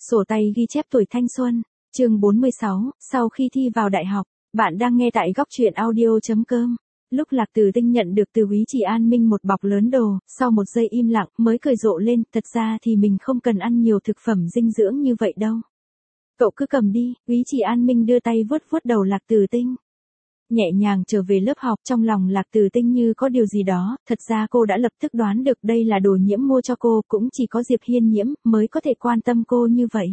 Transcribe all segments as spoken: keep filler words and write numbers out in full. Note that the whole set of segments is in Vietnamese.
Sổ tay ghi chép tuổi thanh xuân, chương bốn mươi sáu, sau khi thi vào đại học, bạn đang nghe tại góc truyện audio chấm com. Lúc Lạc Từ Tinh nhận được từ Úy Chỉ An Minh một bọc lớn đồ, sau một giây im lặng mới cười rộ lên, thật ra thì mình không cần ăn nhiều thực phẩm dinh dưỡng như vậy đâu. Cậu cứ cầm đi, Úy Chỉ An Minh đưa tay vuốt vuốt đầu Lạc Từ Tinh. Nhẹ nhàng trở về lớp học, trong lòng Lạc Từ Tinh như có điều gì đó, thật ra cô đã lập tức đoán được đây là đồ Nhiễm mua cho cô, cũng chỉ có Diệp Hiên Nhiễm mới có thể quan tâm cô như vậy.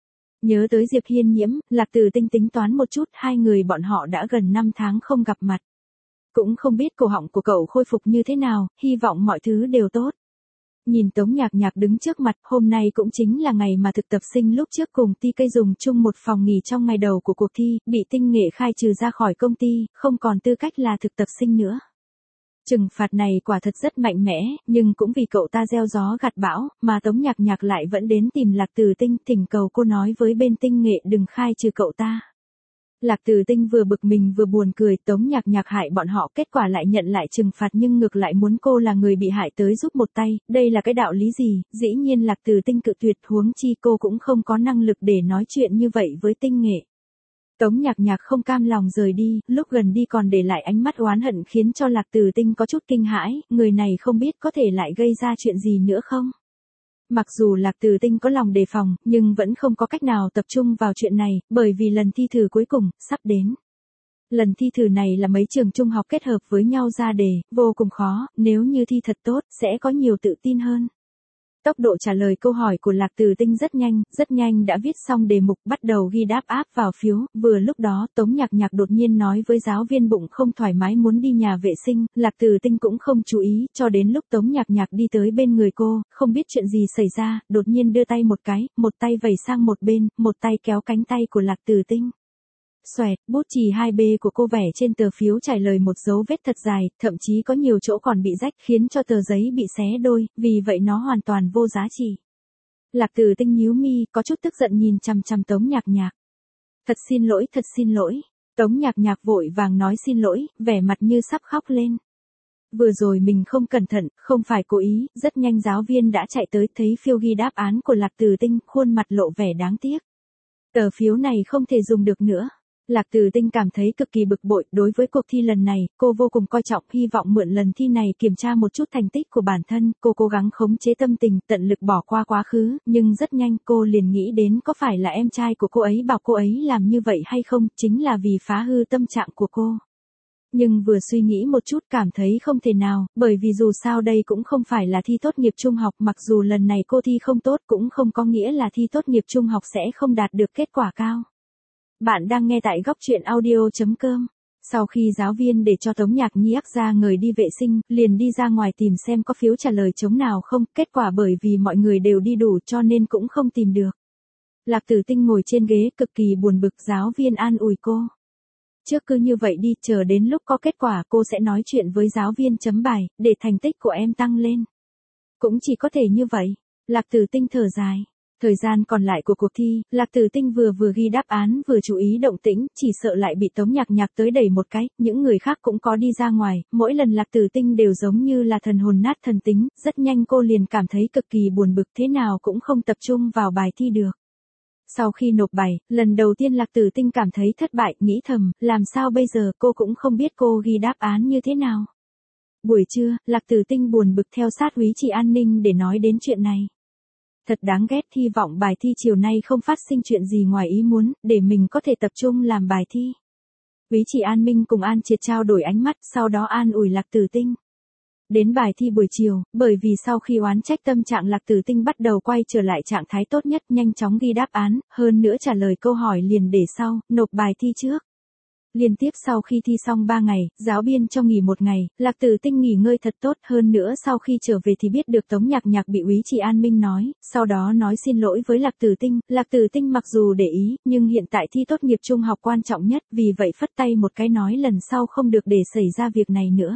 Nhớ tới Diệp Hiên Nhiễm, Lạc Từ Tinh tính toán một chút, hai người bọn họ đã gần năm tháng không gặp mặt. Cũng không biết cổ họng của cậu khôi phục như thế nào, hy vọng mọi thứ đều tốt. Nhìn Tống Nhạc Nhạc đứng trước mặt, hôm nay cũng chính là ngày mà thực tập sinh lúc trước cùng Ti Cây dùng chung một phòng nghỉ trong ngày đầu của cuộc thi, bị Tinh Nghệ khai trừ ra khỏi công ty, không còn tư cách là thực tập sinh nữa. Trừng phạt này quả thật rất mạnh mẽ, nhưng cũng vì cậu ta gieo gió gặt bão, mà Tống Nhạc Nhạc lại vẫn đến tìm Lạc Từ Tinh, thỉnh cầu cô nói với bên Tinh Nghệ đừng khai trừ cậu ta. Lạc Từ Tinh vừa bực mình vừa buồn cười, Tống Nhạc Nhạc hại bọn họ, kết quả lại nhận lại trừng phạt nhưng ngược lại muốn cô là người bị hại tới giúp một tay, đây là cái đạo lý gì? Dĩ nhiên Lạc Từ Tinh cự tuyệt, huống chi cô cũng không có năng lực để nói chuyện như vậy với Tinh Nghệ. Tống Nhạc Nhạc không cam lòng rời đi, lúc gần đi còn để lại ánh mắt oán hận khiến cho Lạc Từ Tinh có chút kinh hãi, người này không biết có thể lại gây ra chuyện gì nữa không? Mặc dù Lạc Từ Tinh có lòng đề phòng, nhưng vẫn không có cách nào tập trung vào chuyện này, bởi vì lần thi thử cuối cùng, sắp đến. Lần thi thử này là mấy trường trung học kết hợp với nhau ra đề, vô cùng khó, nếu như thi thật tốt, sẽ có nhiều tự tin hơn. Tốc độ trả lời câu hỏi của Lạc Từ Tinh rất nhanh, rất nhanh đã viết xong đề mục, bắt đầu ghi đáp áp vào phiếu, vừa lúc đó Tống Nhạc Nhạc đột nhiên nói với giáo viên bụng không thoải mái muốn đi nhà vệ sinh, Lạc Từ Tinh cũng không chú ý, cho đến lúc Tống Nhạc Nhạc đi tới bên người cô, không biết chuyện gì xảy ra, đột nhiên đưa tay một cái, một tay vẩy sang một bên, một tay kéo cánh tay của Lạc Từ Tinh. Xoẹt, bút chì hai B của cô vẽ trên tờ phiếu trải lời một dấu vết thật dài, thậm chí có nhiều chỗ còn bị rách khiến cho tờ giấy bị xé đôi, vì vậy nó hoàn toàn vô giá trị. Lạc Từ Tinh nhíu mi, có chút tức giận nhìn chằm chằm Tống Nhạc Nhạc. Thật xin lỗi, thật xin lỗi. Tống Nhạc Nhạc vội vàng nói xin lỗi, vẻ mặt như sắp khóc lên. Vừa rồi mình không cẩn thận, không phải cố ý, rất nhanh giáo viên đã chạy tới thấy phiếu ghi đáp án của Lạc Từ Tinh, khuôn mặt lộ vẻ đáng tiếc. Tờ phiếu này không thể dùng được nữa. Lạc Từ Tinh cảm thấy cực kỳ bực bội, đối với cuộc thi lần này, cô vô cùng coi trọng, hy vọng mượn lần thi này kiểm tra một chút thành tích của bản thân, cô cố gắng khống chế tâm tình, tận lực bỏ qua quá khứ, nhưng rất nhanh cô liền nghĩ đến có phải là em trai của cô ấy bảo cô ấy làm như vậy hay không, chính là vì phá hư tâm trạng của cô. Nhưng vừa suy nghĩ một chút cảm thấy không thể nào, bởi vì dù sao đây cũng không phải là thi tốt nghiệp trung học, mặc dù lần này cô thi không tốt cũng không có nghĩa là thi tốt nghiệp trung học sẽ không đạt được kết quả cao. Bạn đang nghe tại góc truyện audio chấm com. Sau khi giáo viên để cho Tống Nhạc Nhạc ra người đi vệ sinh, liền đi ra ngoài tìm xem có phiếu trả lời trống nào không, kết quả bởi vì mọi người đều đi đủ cho nên cũng không tìm được. Lạc Từ Tinh ngồi trên ghế cực kỳ buồn bực, giáo viên an ủi cô. Trước cứ như vậy đi, chờ đến lúc có kết quả cô sẽ nói chuyện với giáo viên chấm bài, để thành tích của em tăng lên. Cũng chỉ có thể như vậy. Lạc Từ Tinh thở dài. Thời gian còn lại của cuộc thi, Lạc Từ Tinh vừa vừa ghi đáp án vừa chú ý động tĩnh, chỉ sợ lại bị Tống Nhạc Nhạc tới đẩy một cái, những người khác cũng có đi ra ngoài, mỗi lần Lạc Từ Tinh đều giống như là thần hồn nát thần tính, rất nhanh cô liền cảm thấy cực kỳ buồn bực, thế nào cũng không tập trung vào bài thi được. Sau khi nộp bài, lần đầu tiên Lạc Từ Tinh cảm thấy thất bại, nghĩ thầm, làm sao bây giờ, cô cũng không biết cô ghi đáp án như thế nào. Buổi trưa, Lạc Từ Tinh buồn bực theo sát Úy Chỉ An Ninh để nói đến chuyện này. Thật đáng ghét, hy vọng bài thi chiều nay không phát sinh chuyện gì ngoài ý muốn, để mình có thể tập trung làm bài thi. Úy Chỉ An Minh cùng An Triệt trao đổi ánh mắt, sau đó an ủi Lạc Từ Tinh. Đến bài thi buổi chiều, bởi vì sau khi oán trách tâm trạng Lạc Từ Tinh bắt đầu quay trở lại trạng thái tốt nhất, nhanh chóng ghi đáp án, hơn nữa trả lời câu hỏi liền để sau, nộp bài thi trước. Liên tiếp sau khi thi xong ba ngày, giáo viên cho nghỉ một ngày, Lạc Từ Tinh nghỉ ngơi thật tốt, hơn nữa sau khi trở về thì biết được Tống Nhạc Nhạc bị Úy Chỉ An Minh nói, sau đó nói xin lỗi với Lạc Từ Tinh, Lạc Từ Tinh mặc dù để ý, nhưng hiện tại thi tốt nghiệp trung học quan trọng nhất, vì vậy phất tay một cái nói lần sau không được để xảy ra việc này nữa.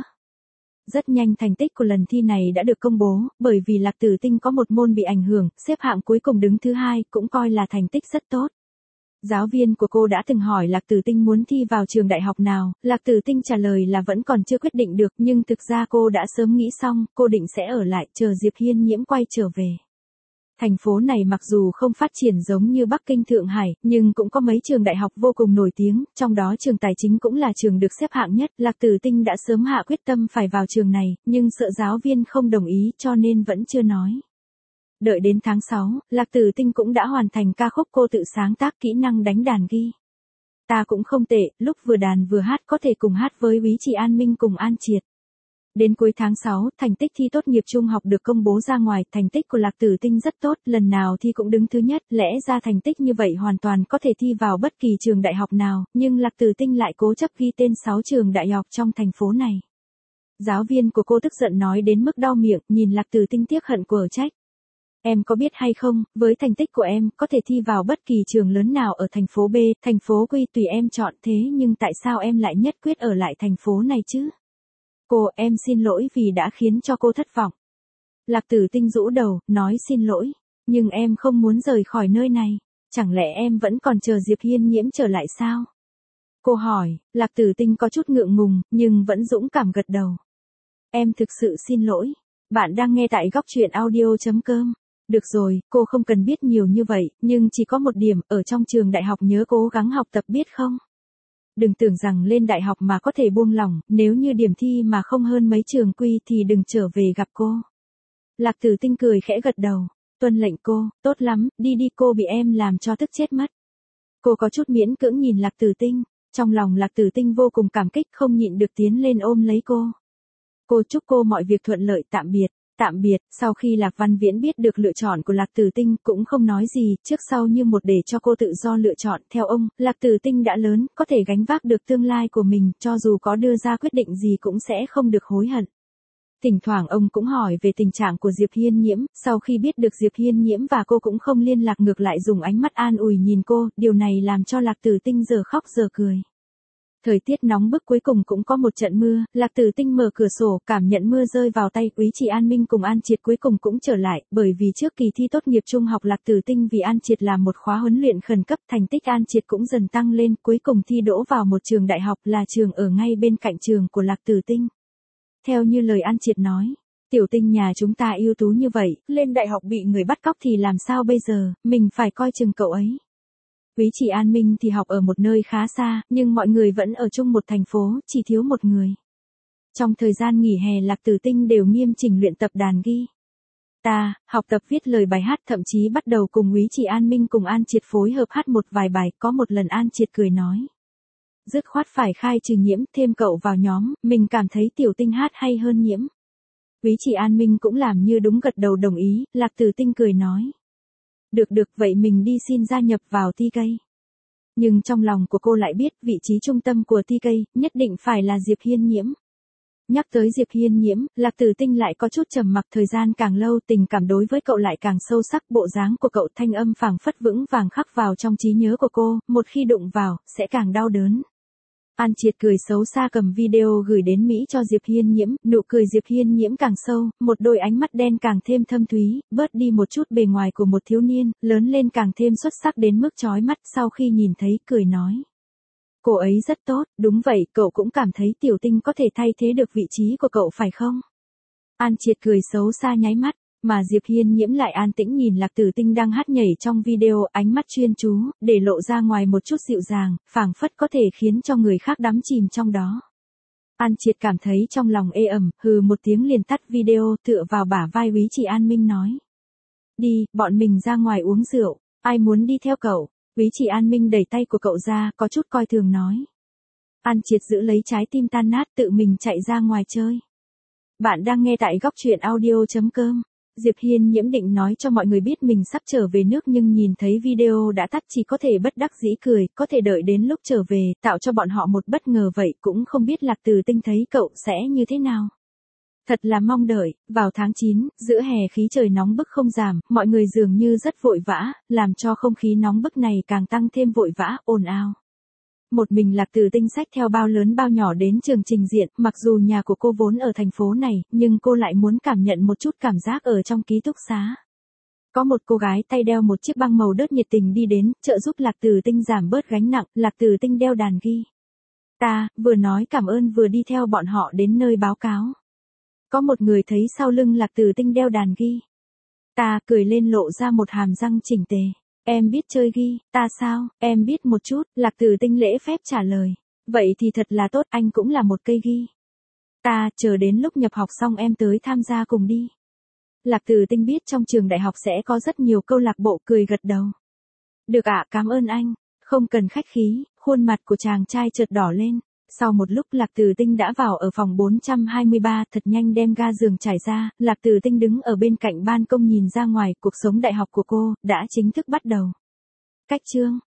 Rất nhanh thành tích của lần thi này đã được công bố, bởi vì Lạc Từ Tinh có một môn bị ảnh hưởng, xếp hạng cuối cùng đứng thứ hai, cũng coi là thành tích rất tốt. Giáo viên của cô đã từng hỏi Lạc Từ Tinh muốn thi vào trường đại học nào, Lạc Từ Tinh trả lời là vẫn còn chưa quyết định được, nhưng thực ra cô đã sớm nghĩ xong, cô định sẽ ở lại chờ Diệp Hiên Nhiễm quay trở về. Thành phố này mặc dù không phát triển giống như Bắc Kinh Thượng Hải, nhưng cũng có mấy trường đại học vô cùng nổi tiếng, trong đó trường tài chính cũng là trường được xếp hạng nhất. Lạc Tử Tinh đã sớm hạ quyết tâm phải vào trường này, nhưng sợ giáo viên không đồng ý cho nên vẫn chưa nói. Đợi đến tháng sáu, Lạc Tử Tinh cũng đã hoàn thành ca khúc cô tự sáng tác kỹ năng đánh đàn ghi. Ta cũng không tệ, lúc vừa đàn vừa hát có thể cùng hát với Úy Trì An Minh cùng An Triệt. Đến cuối tháng sáu, thành tích thi tốt nghiệp trung học được công bố ra ngoài, thành tích của Lạc Tử Tinh rất tốt, lần nào thi cũng đứng thứ nhất, lẽ ra thành tích như vậy hoàn toàn có thể thi vào bất kỳ trường đại học nào, nhưng Lạc Tử Tinh lại cố chấp ghi tên sáu trường đại học trong thành phố này. Giáo viên của cô tức giận nói đến mức đau miệng, nhìn Lạc Tử Tinh tiếc hận quở trách. Em có biết hay không, với thành tích của em, có thể thi vào bất kỳ trường lớn nào ở thành phố B, thành phố Quy tùy em chọn, thế nhưng tại sao em lại nhất quyết ở lại thành phố này chứ? Cô, em xin lỗi vì đã khiến cho cô thất vọng. Lạc Tử Tinh rũ đầu, nói xin lỗi, nhưng em không muốn rời khỏi nơi này, chẳng lẽ em vẫn còn chờ Diệp Hiên Nhiễm trở lại sao? Cô hỏi, Lạc Tử Tinh có chút ngượng ngùng, nhưng vẫn dũng cảm gật đầu. Em thực sự xin lỗi. Bạn đang nghe tại góc truyện audio chấm com. Được rồi, cô không cần biết nhiều như vậy, nhưng chỉ có một điểm, ở trong trường đại học nhớ cố gắng học tập biết không? Đừng tưởng rằng lên đại học mà có thể buông lỏng, nếu như điểm thi mà không hơn mấy trường quy thì đừng trở về gặp cô. Lạc Tử Tinh cười khẽ gật đầu, tuân lệnh cô, tốt lắm, đi đi, cô bị em làm cho tức chết mất. Cô có chút miễn cưỡng nhìn Lạc Tử Tinh, trong lòng Lạc Tử Tinh vô cùng cảm kích không nhịn được tiến lên ôm lấy cô. Cô chúc cô mọi việc thuận lợi, tạm biệt. Tạm biệt, sau khi Lạc Văn Viễn biết được lựa chọn của Lạc Tử Tinh cũng không nói gì, trước sau như một để cho cô tự do lựa chọn, theo ông, Lạc Tử Tinh đã lớn, có thể gánh vác được tương lai của mình, cho dù có đưa ra quyết định gì cũng sẽ không được hối hận. Thỉnh thoảng ông cũng hỏi về tình trạng của Diệp Hiên Nhiễm, sau khi biết được Diệp Hiên Nhiễm và cô cũng không liên lạc ngược lại dùng ánh mắt an ủi nhìn cô, điều này làm cho Lạc Tử Tinh giờ khóc giờ cười. Thời tiết nóng bức cuối cùng cũng có một trận mưa, Lạc Tử Tinh mở cửa sổ, cảm nhận mưa rơi vào tay, Úy Trì An Minh cùng An Triệt cuối cùng cũng trở lại, bởi vì trước kỳ thi tốt nghiệp trung học Lạc Tử Tinh vì An Triệt làm một khóa huấn luyện khẩn cấp, thành tích An Triệt cũng dần tăng lên, cuối cùng thi đỗ vào một trường đại học là trường ở ngay bên cạnh trường của Lạc Tử Tinh. Theo như lời An Triệt nói, Tiểu Tinh nhà chúng ta ưu tú như vậy, lên đại học bị người bắt cóc thì làm sao bây giờ, mình phải coi chừng cậu ấy. Úy Trì An Minh thì học ở một nơi khá xa, nhưng mọi người vẫn ở chung một thành phố, chỉ thiếu một người. Trong thời gian nghỉ hè Lạc Tử Tinh đều nghiêm chỉnh luyện tập đàn ghi. Ta, học tập viết lời bài hát, thậm chí bắt đầu cùng Úy Trì An Minh cùng An Triệt phối hợp hát một vài bài, có một lần An Triệt cười nói. Dứt khoát phải khai trừ Nhiễm, thêm cậu vào nhóm, mình cảm thấy Tiểu Tinh hát hay hơn Nhiễm. Úy Trì An Minh cũng làm như đúng gật đầu đồng ý, Lạc Tử Tinh cười nói. Được được, vậy mình đi xin gia nhập vào tê ca. Nhưng trong lòng của cô lại biết vị trí trung tâm của tê ca, nhất định phải là Diệp Hiên Nhiễm. Nhắc tới Diệp Hiên Nhiễm, Lạc Tử Tinh lại có chút trầm mặc, thời gian càng lâu tình cảm đối với cậu lại càng sâu sắc, bộ dáng của cậu thanh âm phảng phất vững vàng khắc vào trong trí nhớ của cô, một khi đụng vào, sẽ càng đau đớn. An Triệt cười xấu xa cầm video gửi đến Mỹ cho Diệp Hiên Nhiễm, nụ cười Diệp Hiên Nhiễm càng sâu, một đôi ánh mắt đen càng thêm thâm thúy, bớt đi một chút bề ngoài của một thiếu niên, lớn lên càng thêm xuất sắc đến mức chói mắt, sau khi nhìn thấy cười nói. Cô ấy rất tốt, đúng vậy, cậu cũng cảm thấy Tiểu Tinh có thể thay thế được vị trí của cậu phải không? An Triệt cười xấu xa nháy mắt. Mà Diệp Hiên Nhiễm lại an tĩnh nhìn Lạc Tử Tinh đang hát nhảy trong video, ánh mắt chuyên chú, để lộ ra ngoài một chút dịu dàng, phảng phất có thể khiến cho người khác đắm chìm trong đó. An Triệt cảm thấy trong lòng ê ẩm, hừ một tiếng liền tắt video, tựa vào bả vai Úy Trì An Minh nói. Đi, bọn mình ra ngoài uống rượu, ai muốn đi theo cậu? Úy Trì An Minh đẩy tay của cậu ra, có chút coi thường nói. An Triệt giữ lấy trái tim tan nát tự mình chạy ra ngoài chơi. Bạn đang nghe tại góc truyện audio chấm com. Diệp Hiên Nhiễm định nói cho mọi người biết mình sắp trở về nước nhưng nhìn thấy video đã tắt chỉ có thể bất đắc dĩ cười, có thể đợi đến lúc trở về, tạo cho bọn họ một bất ngờ vậy cũng không biết Lạc Tử Tinh thấy cậu sẽ như thế nào. Thật là mong đợi, vào tháng chín, giữa hè khí trời nóng bức không giảm, mọi người dường như rất vội vã, làm cho không khí nóng bức này càng tăng thêm vội vã, ồn ào. Một mình Lạc Tử Tinh xách theo bao lớn bao nhỏ đến trường trình diện, mặc dù nhà của cô vốn ở thành phố này, nhưng cô lại muốn cảm nhận một chút cảm giác ở trong ký túc xá. Có một cô gái tay đeo một chiếc băng màu đất nhiệt tình đi đến, trợ giúp Lạc Tử Tinh giảm bớt gánh nặng, Lạc Tử Tinh đeo đàn ghi. Ta, vừa nói cảm ơn vừa đi theo bọn họ đến nơi báo cáo. Có một người thấy sau lưng Lạc Tử Tinh đeo đàn ghi. Ta cười lên lộ ra một hàm răng chỉnh tề. Em biết chơi ghi, ta sao, em biết một chút, Lạc Tử Tinh lễ phép trả lời. Vậy thì thật là tốt, anh cũng là một cây ghi. Ta, chờ đến lúc nhập học xong em tới tham gia cùng đi. Lạc Tử Tinh biết trong trường đại học sẽ có rất nhiều câu lạc bộ, cười gật đầu. Được ạ, cảm ơn anh. Không cần khách khí, khuôn mặt của chàng trai chợt đỏ lên. Sau một lúc Lạc Tử Tinh đã vào ở phòng bốn trăm hai mươi ba, thật nhanh đem ga giường trải ra, Lạc Tử Tinh đứng ở bên cạnh ban công nhìn ra ngoài, cuộc sống đại học của cô đã chính thức bắt đầu. Cách chương